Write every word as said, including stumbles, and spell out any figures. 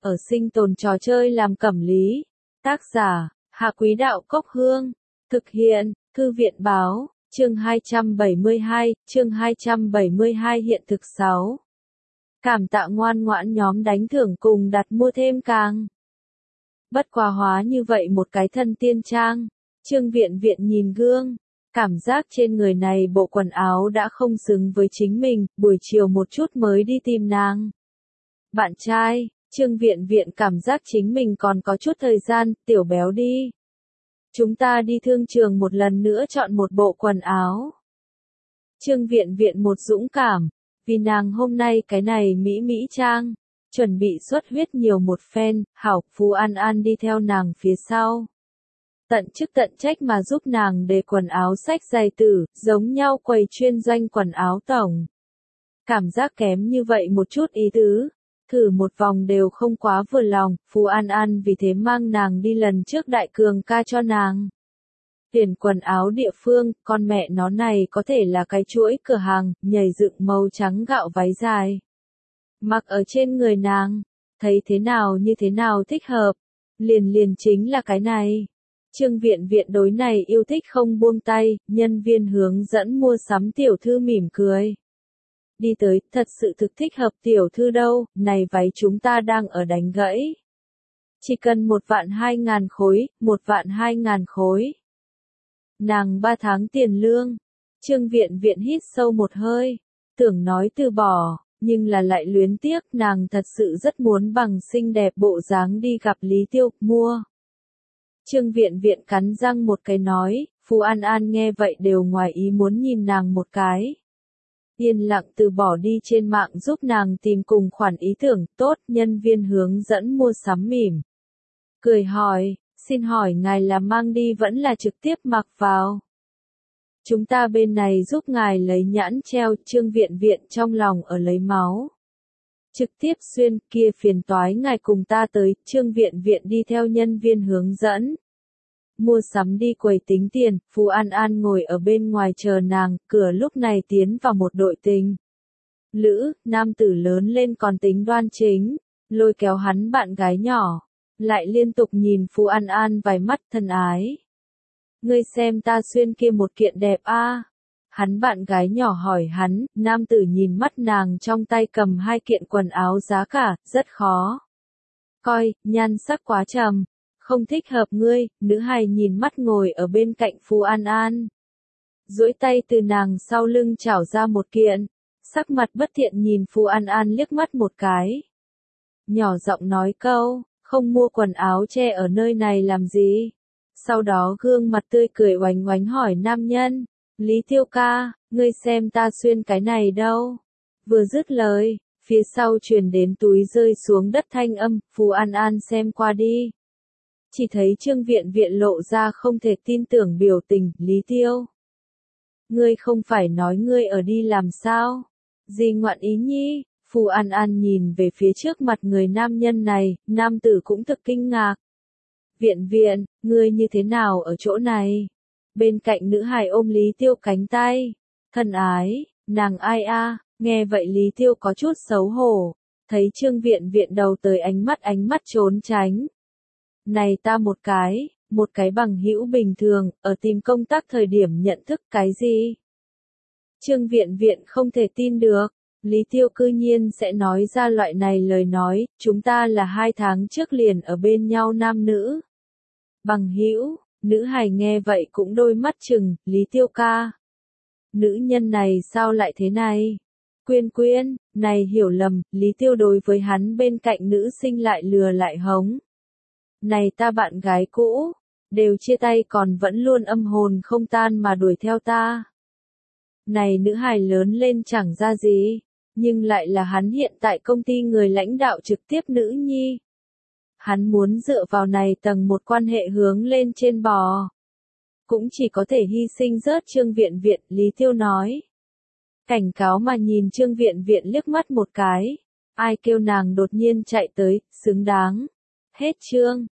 ở sinh tồn trò chơi làm cẩm lý. Tác giả, Hạ Quý Đạo Cốc Hương. Thực hiện, Thư viện Báo, chương hai trăm bảy mươi hai, chương hai trăm bảy mươi hai hiện thực sáu. Cảm tạ ngoan ngoãn nhóm đánh thưởng cùng đặt mua thêm càng. Bất quá hóa như vậy một cái thân tiên trang. Trương Viện Viện nhìn gương. Cảm giác trên người này bộ quần áo đã không xứng với chính mình, buổi chiều một chút mới đi tìm nàng. Bạn trai, Trương Viện Viện cảm giác chính mình còn có chút thời gian, tiểu béo đi. Chúng ta đi thương trường một lần nữa chọn một bộ quần áo. Trương Viện Viện một dũng cảm, vì nàng hôm nay cái này mỹ mỹ trang, chuẩn bị xuất huyết nhiều một phen, hảo, Phú An An đi theo nàng phía sau. Tận chức tận trách mà giúp nàng để quần áo xách giày tử, giống nhau quầy chuyên doanh quần áo tổng. Cảm giác kém như vậy một chút ý tứ, thử một vòng đều không quá vừa lòng, Phú An An vì thế mang nàng đi lần trước đại cường ca cho nàng. Tiền quần áo địa phương, con mẹ nó này có thể là cái chuỗi cửa hàng, nhảy dựng màu trắng gạo váy dài. Mặc ở trên người nàng, thấy thế nào như thế nào thích hợp, liền liền chính là cái này. Trương Viện Viện đối này yêu thích không buông tay, nhân viên hướng dẫn mua sắm tiểu thư mỉm cười. Đi tới, thật sự thực thích hợp tiểu thư đâu, này váy chúng ta đang ở đánh gãy. Chỉ cần một vạn hai ngàn khối, một vạn hai ngàn khối. Nàng ba tháng tiền lương. Trương Viện Viện hít sâu một hơi, tưởng nói từ bỏ, nhưng là lại luyến tiếc, nàng thật sự rất muốn bằng xinh đẹp bộ dáng đi gặp Lý Tiêu, mua. Trương Viện Viện cắn răng một cái nói, Phú An An nghe vậy đều ngoài ý muốn nhìn nàng một cái. Yên lặng từ bỏ đi trên mạng giúp nàng tìm cùng khoản ý tưởng tốt, nhân viên hướng dẫn mua sắm mỉm. Cười hỏi, xin hỏi ngài là mang đi vẫn là trực tiếp mặc vào? Chúng ta bên này giúp ngài lấy nhãn treo, Trương Viện Viện trong lòng ở lấy máu. Trực tiếp xuyên, kia phiền toái ngài cùng ta tới, Trương Viện Viện đi theo nhân viên hướng dẫn. Mua sắm đi quầy tính tiền, Phú An An ngồi ở bên ngoài chờ nàng, cửa lúc này tiến vào một đội tình. Lữ, nam tử lớn lên còn tính đoan chính, lôi kéo hắn bạn gái nhỏ, lại liên tục nhìn Phú An An vài mắt thân ái. Ngươi xem ta xuyên kia một kiện đẹp a. À? Hắn bạn gái nhỏ hỏi hắn, nam tử nhìn mắt nàng trong tay cầm hai kiện quần áo giá cả, rất khó. Coi, nhan sắc quá trầm, không thích hợp ngươi, nữ hài nhìn mắt ngồi ở bên cạnh Phú An An. Duỗi tay từ nàng sau lưng chảo ra một kiện, sắc mặt bất thiện nhìn Phú An An liếc mắt một cái. Nhỏ giọng nói câu, không mua quần áo che ở nơi này làm gì. Sau đó gương mặt tươi cười oánh oánh hỏi nam nhân. Lý Tiêu ca, ngươi xem ta xuyên cái này đâu. Vừa dứt lời, phía sau truyền đến túi rơi xuống đất thanh âm, Phú An An xem qua đi. Chỉ thấy Trương Viện Viện lộ ra không thể tin tưởng biểu tình, Lý Tiêu. Ngươi không phải nói ngươi ở đi làm sao? Gì ngoạn ý nhi? Phú An An nhìn về phía trước mặt người nam nhân này, nam tử cũng thực kinh ngạc. Viện Viện, ngươi như thế nào ở chỗ này? Bên cạnh nữ hài ôm Lý Tiêu cánh tay. Thân ái, nàng ai a? Nghe vậy Lý Tiêu có chút xấu hổ. Thấy Trương Viện Viện đầu tới ánh mắt ánh mắt trốn tránh. Này ta một cái, một cái bằng hữu bình thường, ở tìm công tác thời điểm nhận thức cái gì? Trương Viện Viện không thể tin được. Lý Tiêu cư nhiên sẽ nói ra loại này lời nói, chúng ta là hai tháng trước liền ở bên nhau nam nữ. Bằng hữu. Nữ hài nghe vậy cũng đôi mắt trừng, Lý Tiêu ca. Nữ nhân này sao lại thế này? Quyên Quyên, này hiểu lầm, Lý Tiêu đối với hắn bên cạnh nữ sinh lại lừa lại hống. Này ta bạn gái cũ, đều chia tay còn vẫn luôn âm hồn không tan mà đuổi theo ta. Này nữ hài lớn lên chẳng ra gì, nhưng lại là hắn hiện tại công ty người lãnh đạo trực tiếp nữ nhi. Hắn muốn dựa vào này tầng một quan hệ hướng lên trên bò. Cũng chỉ có thể hy sinh rớt Trương Viện Viện, Lý Tiêu nói. Cảnh cáo mà nhìn Trương Viện Viện liếc mắt một cái. Ai kêu nàng đột nhiên chạy tới, xứng đáng. Hết chương.